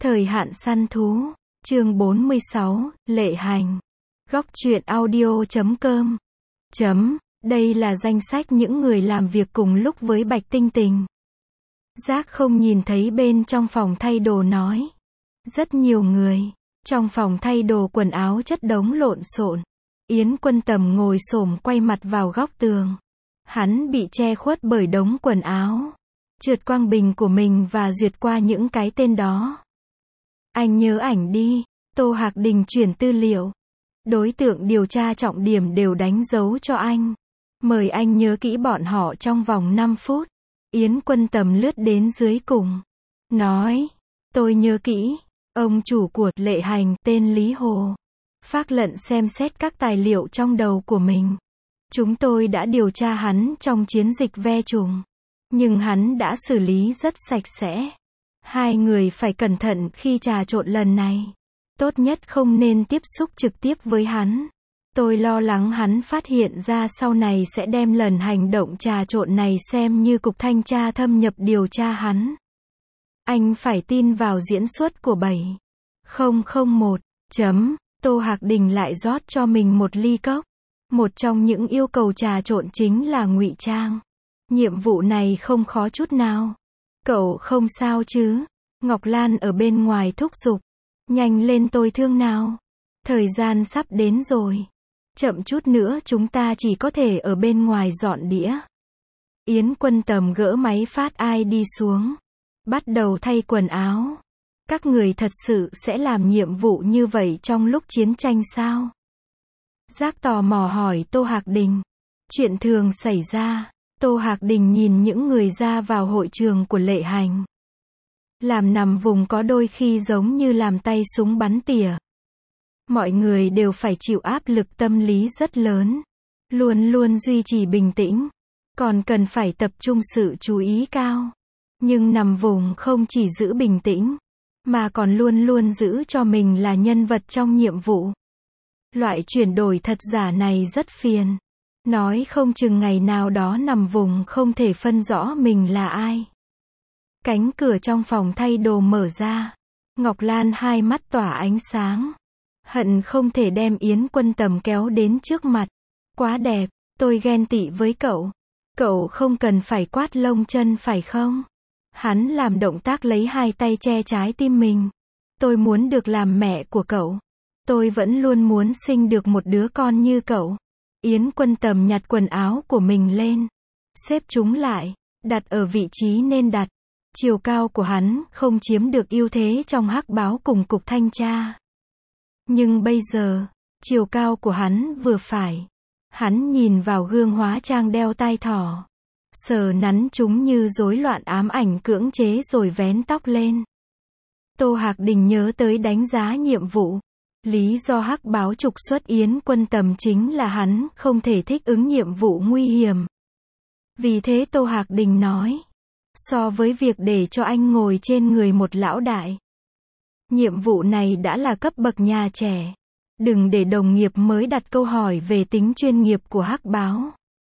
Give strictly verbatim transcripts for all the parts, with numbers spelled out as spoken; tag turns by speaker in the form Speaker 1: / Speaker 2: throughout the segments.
Speaker 1: Thời hạn săn thú, chương bốn mươi sáu, Lệ Hành. Góc truyện audio chấm com. Chấm, đây là danh sách những người làm việc cùng lúc với Bạch Tinh Tình. Giác không nhìn thấy bên trong phòng thay đồ nói. Rất nhiều người. Trong phòng thay đồ quần áo chất đống lộn xộn. Yến Quân Tầm ngồi xổm quay mặt vào góc tường. Hắn bị che khuất bởi đống quần áo. Trượt quang bình của mình và duyệt qua những cái tên đó. Anh nhớ ảnh đi. Tô Hạc Đình chuyển tư liệu. Đối tượng điều tra trọng điểm đều đánh dấu cho anh. Mời anh nhớ kỹ bọn họ trong vòng năm phút. Yến Quân Tầm lướt đến dưới cùng. Nói. Tôi nhớ kỹ. Ông chủ của Lệ Hành tên Lý Hồ. Phác Lận xem xét các tài liệu trong đầu của mình. Chúng tôi đã điều tra hắn trong chiến dịch ve trùng. Nhưng hắn đã xử lý rất sạch sẽ. Hai người phải cẩn thận khi trà trộn lần này. Tốt nhất không nên tiếp xúc trực tiếp với hắn. Tôi lo lắng hắn phát hiện ra sau này sẽ đem lần hành động trà trộn này xem như cục thanh tra thâm nhập điều tra hắn. Anh phải tin vào diễn xuất của bảy không không một. Chấm. Tô Hạc Đình lại rót cho mình một ly cốc. Một trong những yêu cầu trà trộn chính là ngụy trang. Nhiệm vụ này không khó chút nào. Cậu không sao chứ? Ngọc Lan ở bên ngoài thúc giục. Nhanh lên tôi thương nào. Thời gian sắp đến rồi. Chậm chút nữa chúng ta chỉ có thể ở bên ngoài dọn đĩa. Yến Quân Tầm gỡ máy phát i đê xuống. Bắt đầu thay quần áo. Các người thật sự sẽ làm nhiệm vụ như vậy trong lúc chiến tranh sao? Giác tò mò hỏi Tô Hạc Đình. Chuyện thường xảy ra. Tô Hạc Đình nhìn những người ra vào hội trường của Lệ Hành. Làm nằm vùng có đôi khi giống như làm tay súng bắn tỉa. Mọi người đều phải chịu áp lực tâm lý rất lớn. Luôn luôn duy trì bình tĩnh. Còn cần phải tập trung sự chú ý cao. Nhưng nằm vùng không chỉ giữ bình tĩnh. Mà còn luôn luôn giữ cho mình là nhân vật trong nhiệm vụ. Loại chuyển đổi thật giả này rất phiền. Nói không chừng ngày nào đó nằm vùng không thể phân rõ mình là ai. Cánh cửa trong phòng thay đồ mở ra. Ngọc Lan hai mắt tỏa ánh sáng. Hận không thể đem Yến Quân Tầm kéo đến trước mặt. Quá đẹp, tôi ghen tị với cậu. Cậu không cần phải quát lông chân phải không? Hắn làm động tác lấy hai tay che trái tim mình. Tôi muốn được làm mẹ của cậu. Tôi vẫn luôn muốn sinh được một đứa con như cậu. Yến Quân Tầm nhặt quần áo của mình lên. Xếp chúng lại. Đặt ở vị trí nên đặt. Chiều cao của hắn không chiếm được ưu thế trong hắc báo cùng cục thanh tra. Nhưng bây giờ, chiều cao của hắn vừa phải. Hắn nhìn vào gương hóa trang đeo tai thỏ. Sờ nắn chúng như rối loạn ám ảnh cưỡng chế rồi vén tóc lên. Tô Hạc Đình nhớ tới đánh giá nhiệm vụ. Lý do hắc báo trục xuất Yến Quân Tầm chính là hắn không thể thích ứng nhiệm vụ nguy hiểm. Vì thế Tô Hạc Đình nói. So với việc để cho anh ngồi trên người một lão đại. Nhiệm vụ này đã là cấp bậc nhà trẻ. Đừng để đồng nghiệp mới đặt câu hỏi về tính chuyên nghiệp của hắc báo.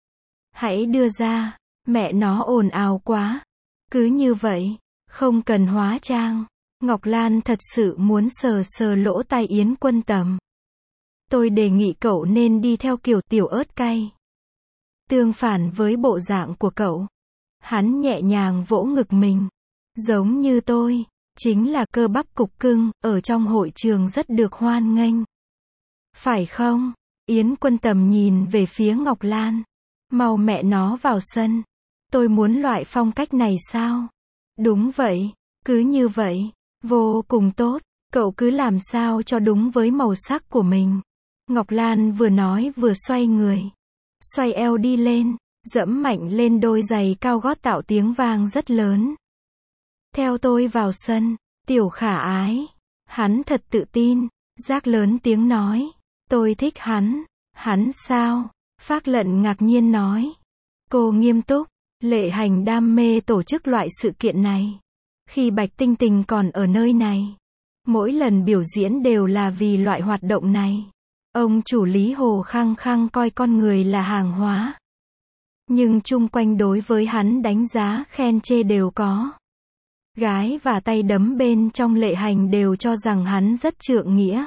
Speaker 1: Hãy đưa ra. Mẹ nó ồn ào quá. Cứ như vậy. Không cần hóa trang. Ngọc Lan thật sự muốn sờ sờ lỗ tai Yến Quân Tầm. Tôi đề nghị cậu nên đi theo kiểu tiểu ớt cay. Tương phản với bộ dạng của cậu. Hắn nhẹ nhàng vỗ ngực mình. Giống như tôi. Chính là cơ bắp cục cưng. Ở trong hội trường rất được hoan nghênh. Phải không? Yến Quân Tầm nhìn về phía Ngọc Lan. Mau mẹ nó vào sân. Tôi muốn loại phong cách này sao? Đúng vậy. Cứ như vậy. Vô cùng tốt. Cậu cứ làm sao cho đúng với màu sắc của mình. Ngọc Lan vừa nói vừa xoay người. Xoay eo đi lên. Dẫm mạnh lên đôi giày cao gót tạo tiếng vang rất lớn. Theo tôi vào sân. Tiểu khả ái. Hắn thật tự tin. Giác lớn tiếng nói. Tôi thích hắn. Hắn sao? Phác Lận ngạc nhiên nói. Cô nghiêm túc. Lệ Hành đam mê tổ chức loại sự kiện này. Khi Bạch Tinh Tình còn ở nơi này. Mỗi lần biểu diễn đều là vì loại hoạt động này. Ông chủ Lý Hồ khăng khăng coi con người là hàng hóa. Nhưng chung quanh đối với hắn đánh giá khen chê đều có. Gái và tay đấm bên trong Lệ Hành đều cho rằng hắn rất trượng nghĩa.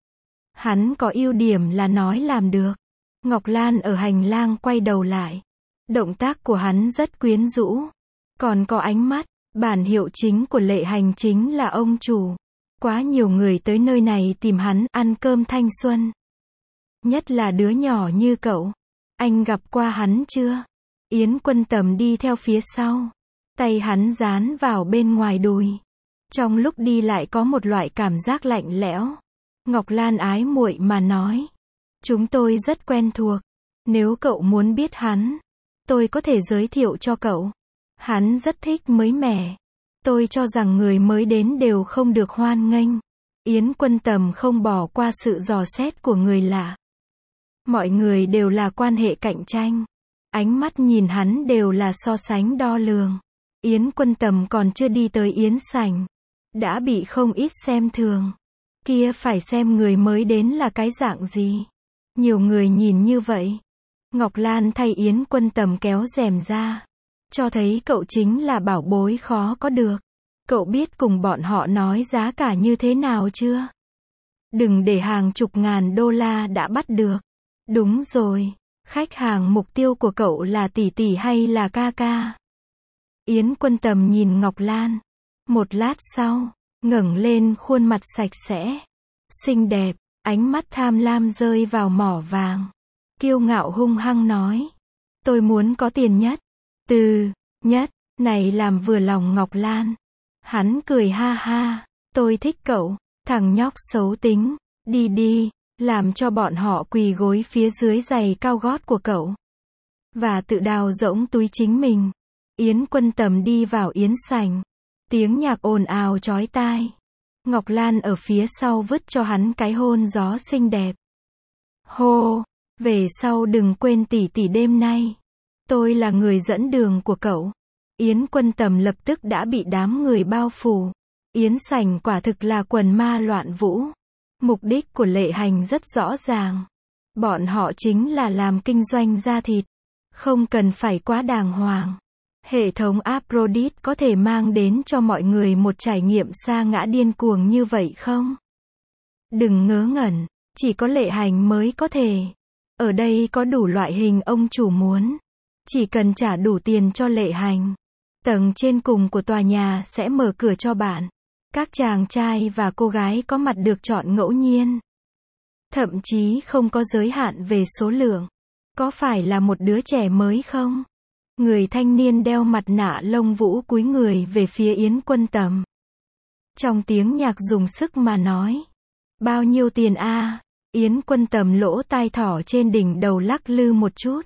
Speaker 1: Hắn có ưu điểm là nói làm được. Ngọc Lan ở hành lang quay đầu lại. Động tác của hắn rất quyến rũ. Còn có ánh mắt. Bản hiệu chính của Lệ Hành chính là ông chủ. Quá nhiều người tới nơi này tìm hắn ăn cơm thanh xuân. Nhất là đứa nhỏ như cậu. Anh gặp qua hắn chưa? Yến Quân Tầm đi theo phía sau. Tay hắn dán vào bên ngoài đùi. Trong lúc đi lại có một loại cảm giác lạnh lẽo. Ngọc Lan ái muội mà nói. Chúng tôi rất quen thuộc. Nếu cậu muốn biết hắn, tôi có thể giới thiệu cho cậu. Hắn rất thích mới mẻ. Tôi cho rằng người mới đến đều không được hoan nghênh. Yến Quân Tầm không bỏ qua sự dò xét của người lạ. Mọi người đều là quan hệ cạnh tranh. Ánh mắt nhìn hắn đều là so sánh đo lường. Yến Quân Tầm còn chưa đi tới Yến sảnh. Đã bị không ít xem thường. Kia phải xem người mới đến là cái dạng gì. Nhiều người nhìn như vậy. Ngọc Lan thay Yến Quân Tầm kéo rèm ra. Cho thấy cậu chính là bảo bối khó có được. Cậu biết cùng bọn họ nói giá cả như thế nào chưa? Đừng để hàng chục ngàn đô la đã bắt được. Đúng rồi. Khách hàng mục tiêu của cậu là tỷ tỷ hay là ca ca? Yến Quân Tầm nhìn Ngọc Lan. Một lát sau, ngẩng lên khuôn mặt sạch sẽ. Xinh đẹp, ánh mắt tham lam rơi vào mỏ vàng. Kiêu ngạo hung hăng nói. Tôi muốn có tiền nhất. Từ, nhất, này làm vừa lòng Ngọc Lan. Hắn cười ha ha. Tôi thích cậu, thằng nhóc xấu tính. Đi đi, làm cho bọn họ quỳ gối phía dưới giày cao gót của cậu. Và tự đào rỗng túi chính mình. Yến Quân Tầm đi vào yến sảnh. Tiếng nhạc ồn ào chói tai. Ngọc Lan ở phía sau vứt cho hắn cái hôn gió xinh đẹp. Hô, về sau đừng quên tỷ tỷ đêm nay. Tôi là người dẫn đường của cậu. Yến Quân Tầm lập tức đã bị đám người bao phủ. Yến sảnh quả thực là quần ma loạn vũ. Mục đích của Lệ Hành rất rõ ràng. Bọn họ chính là làm kinh doanh da thịt. Không cần phải quá đàng hoàng. Hệ thống Aphrodite có thể mang đến cho mọi người một trải nghiệm sa ngã điên cuồng như vậy không? Đừng ngớ ngẩn, chỉ có Lệ Hành mới có thể. Ở đây có đủ loại hình ông chủ muốn. Chỉ cần trả đủ tiền cho Lệ Hành. Tầng trên cùng của tòa nhà sẽ mở cửa cho bạn. Các chàng trai và cô gái có mặt được chọn ngẫu nhiên. Thậm chí không có giới hạn về số lượng. Có phải là một đứa trẻ mới không? Người thanh niên đeo mặt nạ lông vũ cúi người về phía Yến Quân Tầm. Trong tiếng nhạc dùng sức mà nói. Bao nhiêu tiền a? Yến Quân Tầm lỗ tai thỏ trên đỉnh đầu lắc lư một chút.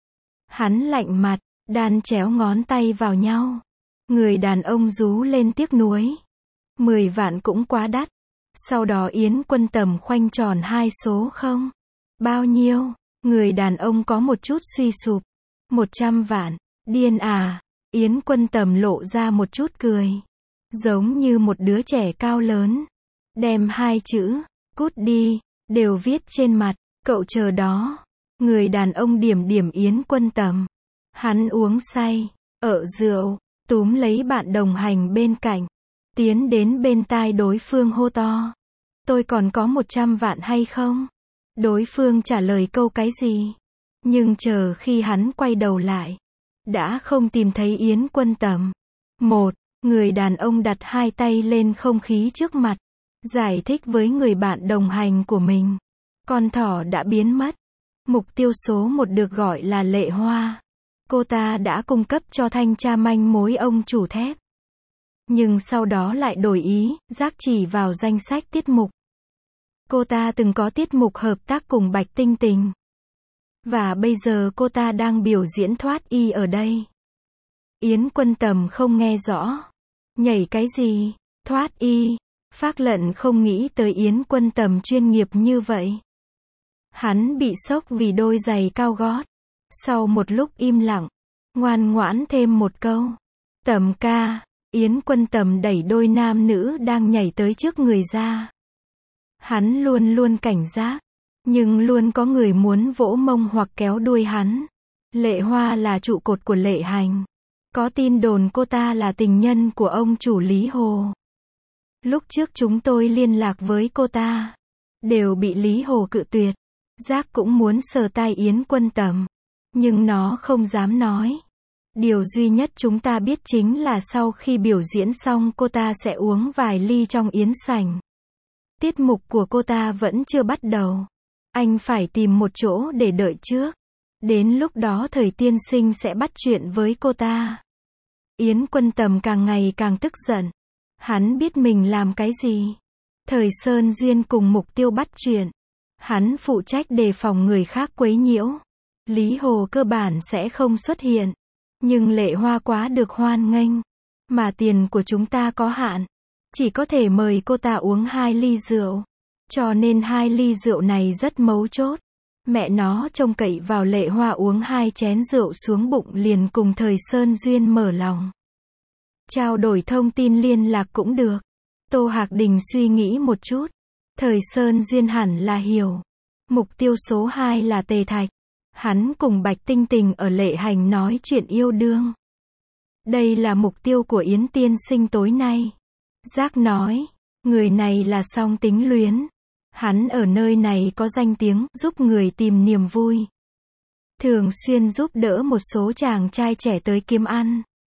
Speaker 1: Hắn lạnh mặt, đan chéo ngón tay vào nhau. Người đàn ông rú lên tiếc nuối. Mười vạn cũng quá đắt. Sau đó Yến Quân Tầm khoanh tròn hai số không. Bao nhiêu? Người đàn ông có một chút suy sụp. Một trăm vạn. Điên à? Yến Quân Tầm lộ ra một chút cười. Giống như một đứa trẻ cao lớn. Đem hai chữ, cút đi, đều viết trên mặt. Cậu chờ đó. Người đàn ông điểm điểm Yến Quân Tầm. Hắn uống say, ở rượu, túm lấy bạn đồng hành bên cạnh. Tiến đến bên tai đối phương hô to. Tôi còn có một trăm vạn hay không? Đối phương trả lời câu cái gì? Nhưng chờ khi hắn quay đầu lại. Đã không tìm thấy Yến Quân Tầm. Một, người đàn ông đặt hai tay lên không khí trước mặt. Giải thích với người bạn đồng hành của mình. Con thỏ đã biến mất. Mục tiêu số một được gọi là Lệ Hoa. Cô ta đã cung cấp cho thanh tra manh mối ông chủ thép. Nhưng sau đó lại đổi ý, giác chỉ vào danh sách tiết mục. Cô ta từng có tiết mục hợp tác cùng Bạch Tinh Tình. Và bây giờ cô ta đang biểu diễn thoát y ở đây. Yến Quân Tầm không nghe rõ. Nhảy cái gì? Thoát y. Phác Lận không nghĩ tới Yến Quân Tầm chuyên nghiệp như vậy. Hắn bị sốc vì đôi giày cao gót. Sau một lúc im lặng, ngoan ngoãn thêm một câu. Tầm ca. Yến Quân Tầm đẩy đôi nam nữ đang nhảy tới trước người ra. Hắn luôn luôn cảnh giác. Nhưng luôn có người muốn vỗ mông hoặc kéo đuôi hắn. Lệ Hoa là trụ cột của Lệ Hành. Có tin đồn cô ta là tình nhân của ông chủ Lý Hồ. Lúc trước chúng tôi liên lạc với cô ta, đều bị Lý Hồ cự tuyệt. Giác cũng muốn sờ tai Yến Quân Tầm, nhưng nó không dám nói. Điều duy nhất chúng ta biết chính là sau khi biểu diễn xong cô ta sẽ uống vài ly trong yến sảnh. Tiết mục của cô ta vẫn chưa bắt đầu. Anh phải tìm một chỗ để đợi trước. Đến lúc đó Thời tiên sinh sẽ bắt chuyện với cô ta. Yến Quân Tầm càng ngày càng tức giận. Hắn biết mình làm cái gì. Thời Sơn Duyên cùng mục tiêu bắt chuyện. Hắn phụ trách đề phòng người khác quấy nhiễu. Lý Hồ cơ bản sẽ không xuất hiện. Nhưng Lệ Hoa quá được hoan nghênh. Mà tiền của chúng ta có hạn. Chỉ có thể mời cô ta uống hai ly rượu. Cho nên hai ly rượu này rất mấu chốt. Mẹ nó trông cậy vào Lệ Hoa uống hai chén rượu xuống bụng liền cùng Thời Sơn Duyên mở lòng. Trao đổi thông tin liên lạc cũng được. Tô Hạc Đình suy nghĩ một chút. Thời Sơn Duyên hẳn là hiểu. Mục tiêu số hai là Tề Thạch. Hắn cùng Bạch Tinh Tình ở Lệ Hành nói chuyện yêu đương. Đây là mục tiêu của Yến tiên sinh tối nay. Giác nói, người này là song tính luyến. Hắn ở nơi này có danh tiếng, giúp người tìm niềm vui. Thường xuyên giúp đỡ một số chàng trai trẻ tới kiếm ăn.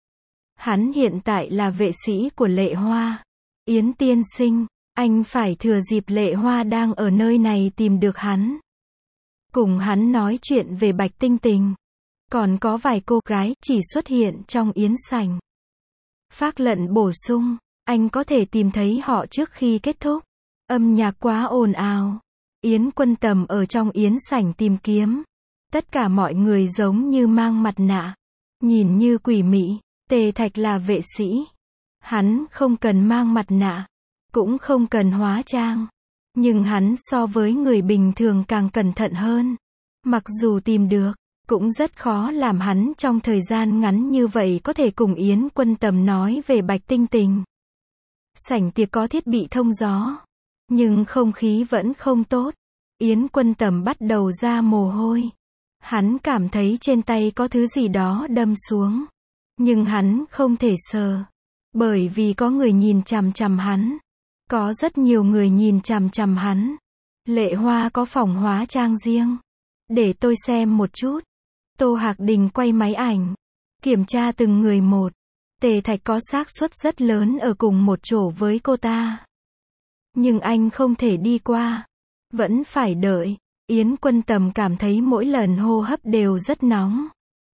Speaker 1: Hắn hiện tại là vệ sĩ của Lệ Hoa. Yến tiên sinh, anh phải thừa dịp Lệ Hoa đang ở nơi này tìm được hắn. Cùng hắn nói chuyện về Bạch Tinh Tình. Còn có vài cô gái chỉ xuất hiện trong yến sảnh. Phác Lận bổ sung, anh có thể tìm thấy họ trước khi kết thúc. Âm nhạc quá ồn ào. Yến Quân Tầm ở trong yến sảnh tìm kiếm. Tất cả mọi người giống như mang mặt nạ. Nhìn như quỷ mị. Tề Thạch là vệ sĩ. Hắn không cần mang mặt nạ. Cũng không cần hóa trang. Nhưng hắn so với người bình thường càng cẩn thận hơn. Mặc dù tìm được, cũng rất khó làm hắn trong thời gian ngắn như vậy có thể cùng Yến Quân Tầm nói về Bạch Tinh Tình. Sảnh tiệc có thiết bị thông gió. Nhưng không khí vẫn không tốt. Yến Quân Tầm bắt đầu ra mồ hôi. Hắn cảm thấy trên tay có thứ gì đó đâm xuống. Nhưng hắn không thể sờ. Bởi vì có người nhìn chằm chằm hắn. Có rất nhiều người nhìn chằm chằm hắn. Lệ Hoa có phòng hóa trang riêng. Để tôi xem một chút. Tô Hạc Đình quay máy ảnh. Kiểm tra từng người một. Tề Thạch có xác suất rất lớn ở cùng một chỗ với cô ta. Nhưng anh không thể đi qua. Vẫn phải đợi. Yến Quân Tầm cảm thấy mỗi lần hô hấp đều rất nóng.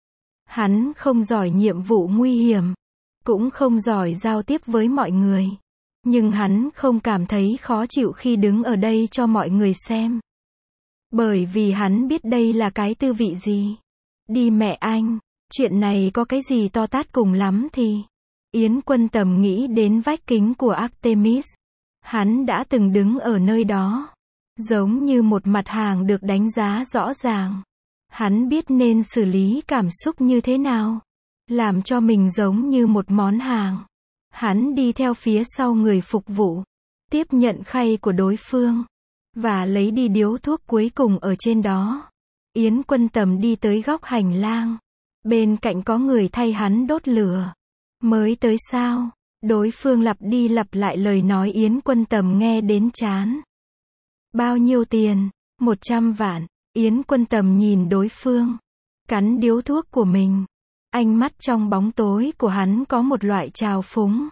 Speaker 1: Hắn không giỏi nhiệm vụ nguy hiểm. Cũng không giỏi giao tiếp với mọi người. Nhưng hắn không cảm thấy khó chịu khi đứng ở đây cho mọi người xem. Bởi vì hắn biết đây là cái tư vị gì. Đi mẹ anh, chuyện này có cái gì to tát cùng lắm thì. Yến Quân Tầm nghĩ đến vách kính của Artemis. Hắn đã từng đứng ở nơi đó. Giống như một mặt hàng được đánh giá rõ ràng. Hắn biết nên xử lý cảm xúc như thế nào. Làm cho mình giống như một món hàng. Hắn đi theo phía sau người phục vụ. Tiếp nhận khay của đối phương. Và lấy đi điếu thuốc cuối cùng ở trên đó. Yến Quân Tầm đi tới góc hành lang. Bên cạnh có người thay hắn đốt lửa. Mới tới sao? Đối phương lặp đi lặp lại lời nói Yến Quân Tầm nghe đến chán. Bao nhiêu tiền? Một trăm vạn. Yến Quân Tầm nhìn đối phương. Cắn điếu thuốc của mình. Ánh mắt trong bóng tối của hắn có một loại trào phúng.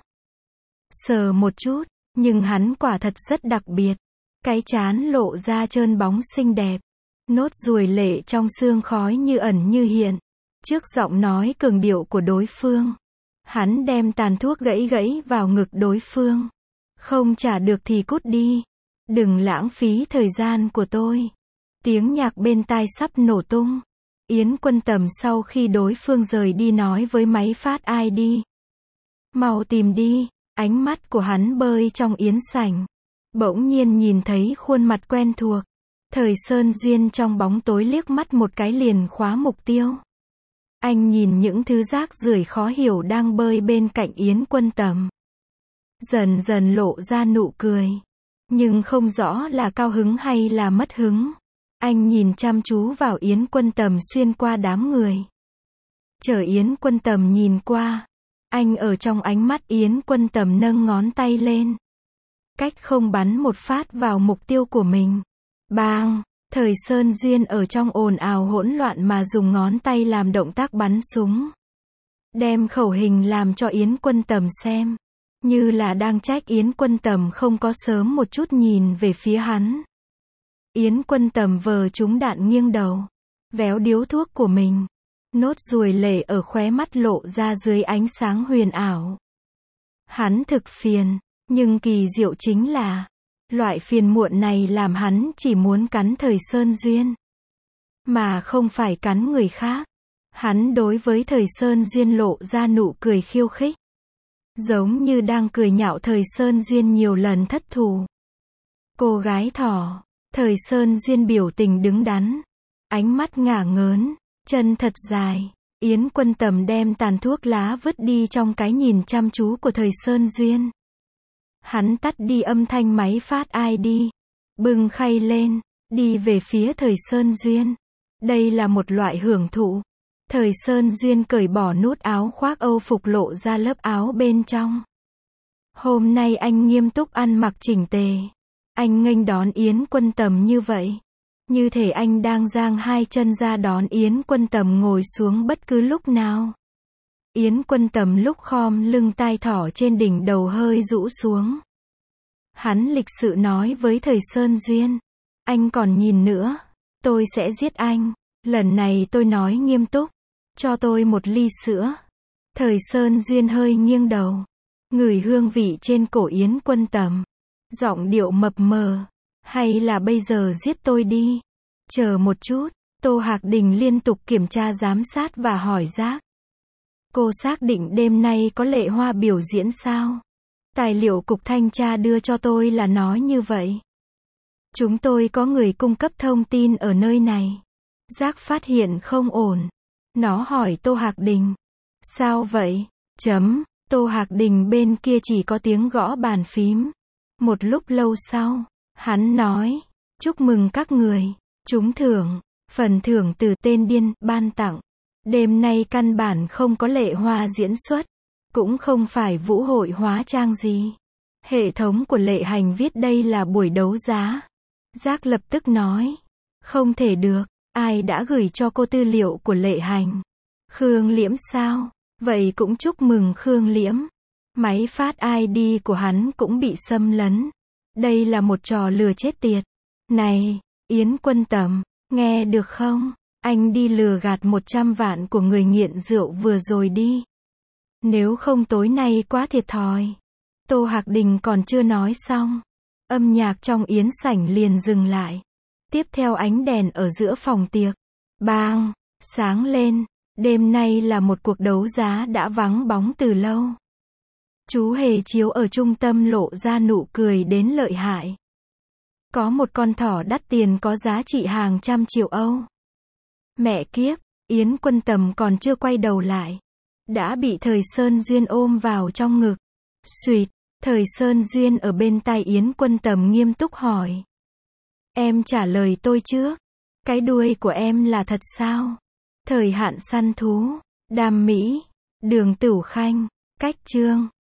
Speaker 1: Sờ một chút, nhưng hắn quả thật rất đặc biệt. Cái trán lộ ra trơn bóng xinh đẹp. Nốt ruồi lệ trong sương khói như ẩn như hiện. Trước giọng nói cường điệu của đối phương. Hắn đem tàn thuốc gãy gãy vào ngực đối phương. Không trả được thì cút đi. Đừng lãng phí thời gian của tôi. Tiếng nhạc bên tai sắp nổ tung. Yến Quân Tầm sau khi đối phương rời đi nói với máy phát i đê. Mau tìm đi. Ánh mắt của hắn bơi trong yến sảnh. Bỗng nhiên nhìn thấy khuôn mặt quen thuộc. Thời Sơn Duyên trong bóng tối liếc mắt một cái liền khóa mục tiêu. Anh nhìn những thứ rác rưởi khó hiểu đang bơi bên cạnh Yến Quân Tầm. Dần dần lộ ra nụ cười. Nhưng không rõ là cao hứng hay là mất hứng. Anh nhìn chăm chú vào Yến Quân Tầm xuyên qua đám người. Chở Yến Quân Tầm nhìn qua. Anh ở trong ánh mắt Yến Quân Tầm nâng ngón tay lên. Cách không bắn một phát vào mục tiêu của mình. Bang! Thời Sơn Duyên ở trong ồn ào hỗn loạn mà dùng ngón tay làm động tác bắn súng. Đem khẩu hình làm cho Yến Quân Tầm xem. Như là đang trách Yến Quân Tầm không có sớm một chút nhìn về phía hắn. Yến Quân Tầm vờ trúng đạn nghiêng đầu. Véo điếu thuốc của mình. Nốt ruồi lệ ở khóe mắt lộ ra dưới ánh sáng huyền ảo. Hắn thực phiền. Nhưng kỳ diệu chính là, loại phiền muộn này làm hắn chỉ muốn cắn Thời Sơn Duyên. Mà không phải cắn người khác. Hắn đối với Thời Sơn Duyên lộ ra nụ cười khiêu khích. Giống như đang cười nhạo Thời Sơn Duyên nhiều lần thất thù. Cô gái thỏ. Thời Sơn Duyên biểu tình đứng đắn. Ánh mắt ngả ngớn. Chân thật dài. Yến Quân Tầm đem tàn thuốc lá vứt đi trong cái nhìn chăm chú của Thời Sơn Duyên. Hắn tắt đi âm thanh máy phát i đê. Bưng khay lên. Đi về phía Thời Sơn Duyên. Đây là một loại hưởng thụ. Thời Sơn Duyên cởi bỏ nút áo khoác Âu phục lộ ra lớp áo bên trong. Hôm nay anh nghiêm túc ăn mặc chỉnh tề. Anh nghênh đón Yến Quân Tầm như vậy. Như thể anh đang giang hai chân ra đón Yến Quân Tầm ngồi xuống bất cứ lúc nào. Yến Quân Tầm lúc khom lưng, tai thỏ trên đỉnh đầu hơi rũ xuống. Hắn lịch sự nói với Thời Sơn Duyên. Anh còn nhìn nữa. Tôi sẽ giết anh. Lần này tôi nói nghiêm túc. Cho tôi một ly sữa. Thời Sơn Duyên hơi nghiêng đầu. Ngửi hương vị trên cổ Yến Quân Tầm. Giọng điệu mập mờ. Hay là bây giờ giết tôi đi. Chờ một chút. Tô Hạc Đình liên tục kiểm tra giám sát và hỏi Giác. Cô xác định đêm nay có Lệ Hoa biểu diễn sao? Tài liệu cục thanh tra đưa cho tôi là nói như vậy. Chúng tôi có người cung cấp thông tin ở nơi này. Giác phát hiện không ổn. Nó hỏi Tô Hạc Đình. Sao vậy? Chấm. Tô Hạc Đình bên kia chỉ có tiếng gõ bàn phím. Một lúc lâu sau, hắn nói. Chúc mừng các người. Trúng thưởng. Phần thưởng từ tên điên ban tặng. Đêm nay căn bản không có Lệ Hoa diễn xuất. Cũng không phải vũ hội hóa trang gì. Hệ thống của Lệ Hành viết đây là buổi đấu giá. Giác lập tức nói. Không thể được. Ai đã gửi cho cô tư liệu của Lệ Hành? Khương Liễm sao? Vậy cũng chúc mừng Khương Liễm. Máy phát i đê của hắn cũng bị xâm lấn. Đây là một trò lừa chết tiệt. Này, Yến Quân Tầm, nghe được không? Anh đi lừa gạt một trăm vạn của người nghiện rượu vừa rồi đi. Nếu không tối nay quá thiệt thòi. Tô Hạc Đình còn chưa nói xong. Âm nhạc trong yến sảnh liền dừng lại. Tiếp theo ánh đèn ở giữa phòng tiệc. Bang! Sáng lên. Đêm nay là một cuộc đấu giá đã vắng bóng từ lâu. Chú hề chiếu ở trung tâm lộ ra nụ cười đến lợi hại. Có một con thỏ đắt tiền có giá trị hàng trăm triệu Âu. Mẹ kiếp, Yến Quân Tầm còn chưa quay đầu lại. Đã bị Thời Sơn Duyên ôm vào trong ngực. Xuyệt, Thời Sơn Duyên ở bên tai Yến Quân Tầm nghiêm túc hỏi. Em trả lời tôi trước. Cái đuôi của em là thật sao? Thời hạn săn thú, Đam Mỹ, Đường Tửu Khanh, Cách Trương.